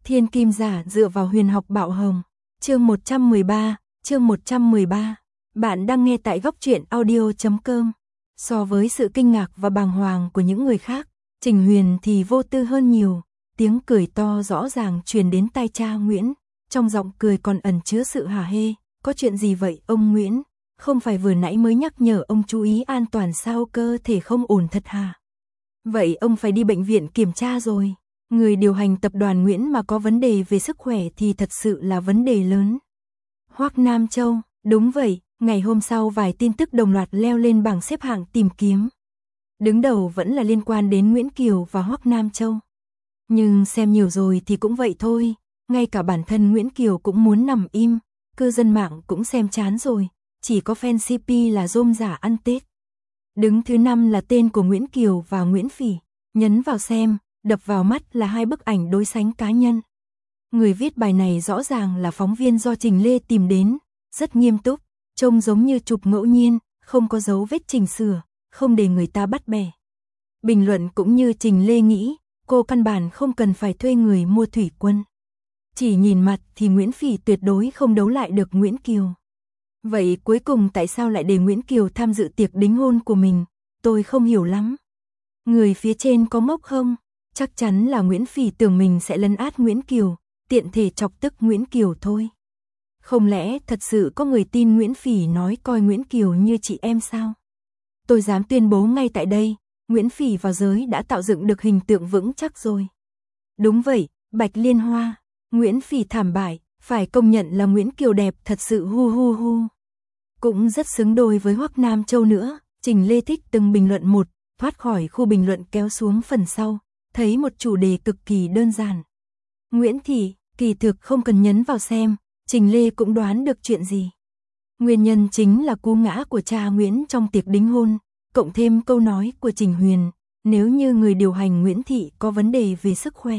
Thiên kim giả dựa vào huyền học bạo hồng. Chương 113. Bạn đang nghe tại góc truyện audio.com. So với sự kinh ngạc và bàng hoàng của những người khác, Trình Huyền thì vô tư hơn nhiều. Tiếng cười to rõ ràng truyền đến tai cha Nguyễn, trong giọng cười còn ẩn chứa sự hả hê. Có chuyện gì vậy ông Nguyễn? Không phải vừa nãy mới nhắc nhở ông chú ý an toàn sao, cơ thể không ổn thật hả? Vậy ông phải đi bệnh viện kiểm tra rồi. Người điều hành tập đoàn Nguyễn mà có vấn đề về sức khỏe thì thật sự là vấn đề lớn. Hoắc Nam Châu, đúng vậy, ngày hôm sau vài tin tức đồng loạt leo lên bảng xếp hạng tìm kiếm. Đứng đầu vẫn là liên quan đến Nguyễn Kiều và Hoắc Nam Châu. Nhưng xem nhiều rồi thì cũng vậy thôi, ngay cả bản thân Nguyễn Kiều cũng muốn nằm im, cư dân mạng cũng xem chán rồi, chỉ có fan CP là rôm rả ăn Tết. Đứng thứ 5 là tên của Nguyễn Kiều và Nguyễn Phỉ, nhấn vào xem, đập vào mắt là hai bức ảnh đối sánh cá nhân. Người viết bài này rõ ràng là phóng viên do Trình Lê tìm đến, rất nghiêm túc, trông giống như chụp ngẫu nhiên, không có dấu vết chỉnh sửa, không để người ta bắt bẻ. Bình luận cũng như Trình Lê nghĩ, cô căn bản không cần phải thuê người mua thủy quân. Chỉ nhìn mặt thì Nguyễn Phỉ tuyệt đối không đấu lại được Nguyễn Kiều. Vậy cuối cùng tại sao lại để Nguyễn Kiều tham dự tiệc đính hôn của mình? Tôi không hiểu lắm. Người phía trên có mốc không? Chắc chắn là Nguyễn Phỉ tưởng mình sẽ lấn át Nguyễn Kiều, tiện thể chọc tức Nguyễn Kiều thôi. Không lẽ thật sự có người tin Nguyễn Phỉ nói coi Nguyễn Kiều như chị em sao? Tôi dám tuyên bố ngay tại đây, Nguyễn Phỉ vào giới đã tạo dựng được hình tượng vững chắc rồi. Đúng vậy, Bạch Liên Hoa, Nguyễn Phỉ thảm bại, phải công nhận là Nguyễn Kiều đẹp thật sự hu. Cũng rất xứng đôi với Hoắc Nam Châu nữa. Trình Lê thích từng bình luận một, thoát khỏi khu bình luận kéo xuống phần sau, thấy một chủ đề cực kỳ đơn giản. Nguyễn Thị, kỳ thực không cần nhấn vào xem, Trình Lê cũng đoán được chuyện gì. Nguyên nhân chính là cú ngã của cha Nguyễn trong tiệc đính hôn, cộng thêm câu nói của Trình Huyền, nếu như người điều hành Nguyễn Thị có vấn đề về sức khỏe.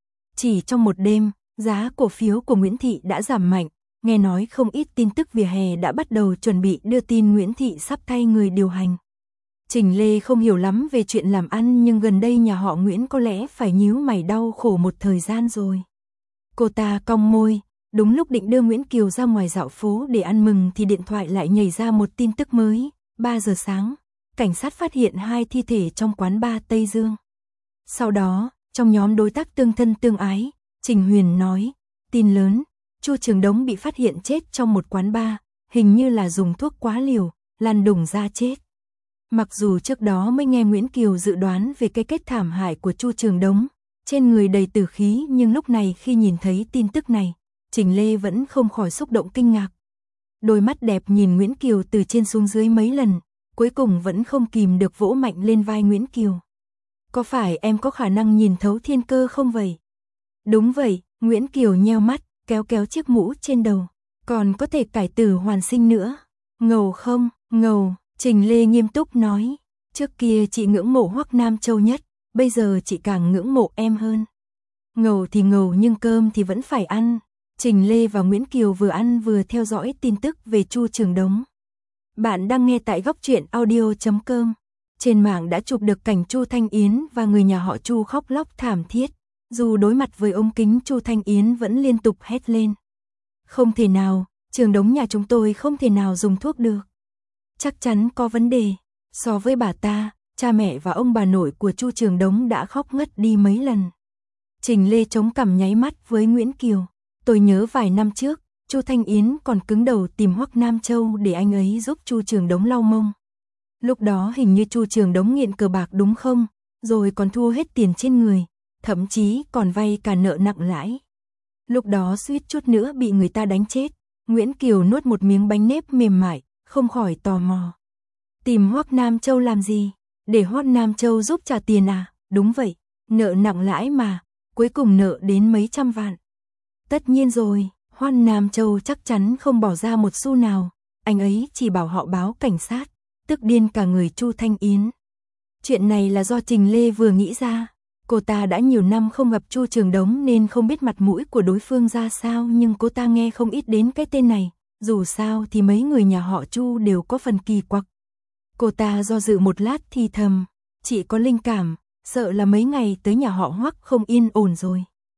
Chỉ trong một đêm, giá cổ phiếu của Nguyễn Thị đã giảm mạnh, nghe nói không ít tin tức vỉa hè đã bắt đầu chuẩn bị đưa tin Nguyễn Thị sắp thay người điều hành. Trình Lê không hiểu lắm về chuyện làm ăn nhưng gần đây nhà họ Nguyễn có lẽ phải nhíu mày đau khổ một thời gian rồi. Cô ta cong môi, đúng lúc định đưa Nguyễn Kiều ra ngoài dạo phố để ăn mừng thì điện thoại lại nhảy ra một tin tức mới. 3 giờ sáng, cảnh sát phát hiện 2 thi thể trong quán bar Tây Dương. Sau đó, trong nhóm đối tác tương thân tương ái, Trình Huyền nói, tin lớn, Chu Trường Đống bị phát hiện chết trong một quán bar, hình như là dùng thuốc quá liều, lăn đùng ra chết. Mặc dù trước đó mới nghe Nguyễn Kiều dự đoán về cái kết thảm hại của Chu Trường Đống, trên người đầy tử khí, nhưng lúc này khi nhìn thấy tin tức này, Trình Lê vẫn không khỏi xúc động kinh ngạc. Đôi mắt đẹp nhìn Nguyễn Kiều từ trên xuống dưới mấy lần, cuối cùng vẫn không kìm được vỗ mạnh lên vai Nguyễn Kiều. Có phải em có khả năng nhìn thấu thiên cơ không vậy? Đúng vậy, Nguyễn Kiều nheo mắt, kéo chiếc mũ trên đầu. Còn có thể cải tử hoàn sinh nữa. Ngầu không? Ngầu, Trình Lê nghiêm túc nói. Trước kia chị ngưỡng mộ Hoắc Nam Châu nhất, bây giờ chị càng ngưỡng mộ em hơn. Ngầu thì ngầu nhưng cơm thì vẫn phải ăn. Trình Lê và Nguyễn Kiều vừa ăn vừa theo dõi tin tức về Chu Trường Đống. Bạn đang nghe tại góc truyện audio.com. Trên mạng đã chụp được cảnh Chu Thanh Yến và người nhà họ Chu khóc lóc thảm thiết. Dù đối mặt với ống kính, Chu Thanh Yến vẫn liên tục hét lên. Không thể nào, Trường Đống nhà chúng tôi không thể nào dùng thuốc được. Chắc chắn có vấn đề. So với bà ta, cha mẹ và ông bà nội của Chu Trường Đống đã khóc ngất đi mấy lần. Trình Lê chống cằm nháy mắt với Nguyễn Kiều. Tôi nhớ vài năm trước, Chu Thanh Yến còn cứng đầu tìm Hoắc Nam Châu để anh ấy giúp Chu Trường Đống lau mông. Lúc đó hình như Chu Trường Đống nghiện cờ bạc đúng không? Rồi còn thua hết tiền trên người, thậm chí còn vay cả nợ nặng lãi. Lúc đó suýt chút nữa bị người ta đánh chết. Nguyễn Kiều nuốt một miếng bánh nếp mềm mại, không khỏi tò mò. Tìm Hoắc Nam Châu làm gì? Để Hoắc Nam Châu giúp trả tiền à? Đúng vậy, nợ nặng lãi mà, cuối cùng nợ đến mấy trăm vạn. Tất nhiên rồi, Hoắc Nam Châu chắc chắn không bỏ ra một xu nào, anh ấy chỉ bảo họ báo cảnh sát, tức điên cả người Chu Thanh Yến. Chuyện này là do Trình Lê vừa nghĩ ra. Cô ta đã nhiều năm không gặp Chu Trường Đống nên không biết mặt mũi của đối phương ra sao, nhưng cô ta nghe không ít đến cái tên này, dù sao thì mấy người nhà họ Chu đều có phần kỳ quặc. Cô ta do dự một lát thì thầm, chị có linh cảm, sợ là mấy ngày tới nhà họ Hoắc không yên ổn rồi.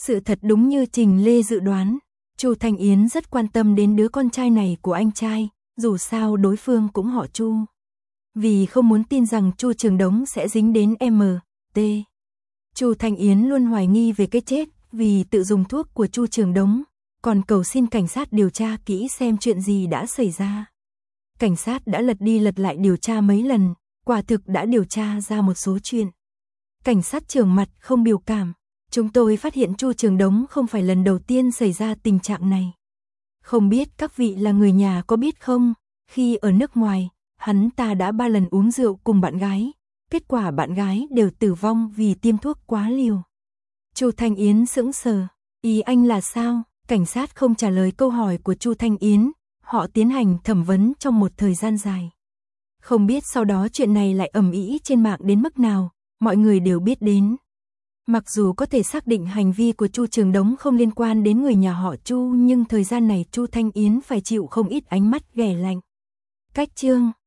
Sự thật đúng như Trình Lê dự đoán, Chu Thanh Yến rất quan tâm đến đứa con trai này của anh trai, dù sao đối phương cũng họ Chu. Vì không muốn tin rằng Chu Trường Đống sẽ dính đến MT. Chu Thanh Yến luôn hoài nghi về cái chết vì tự dùng thuốc của Chu Trường Đống, còn cầu xin cảnh sát điều tra kỹ xem chuyện gì đã xảy ra. Cảnh sát đã lật đi lật lại điều tra mấy lần, quả thực đã điều tra ra một số chuyện. Cảnh sát trưởng mặt không biểu cảm, chúng tôi phát hiện Chu Trường Đống không phải lần đầu tiên xảy ra tình trạng này. Không biết các vị là người nhà có biết không, khi ở nước ngoài, hắn ta đã 3 lần uống rượu cùng bạn gái, kết quả bạn gái đều tử vong vì tiêm thuốc quá liều. Chu Thanh Yến sững sờ, ý anh là sao? Cảnh sát không trả lời câu hỏi của Chu Thanh Yến, họ tiến hành thẩm vấn trong một thời gian dài. Không biết sau đó chuyện này lại ầm ĩ trên mạng đến mức nào, mọi người đều biết đến. Mặc dù có thể xác định hành vi của Chu Trường Đống không liên quan đến người nhà họ Chu, nhưng thời gian này Chu Thanh Yến phải chịu không ít ánh mắt ghẻ lạnh. Cách chương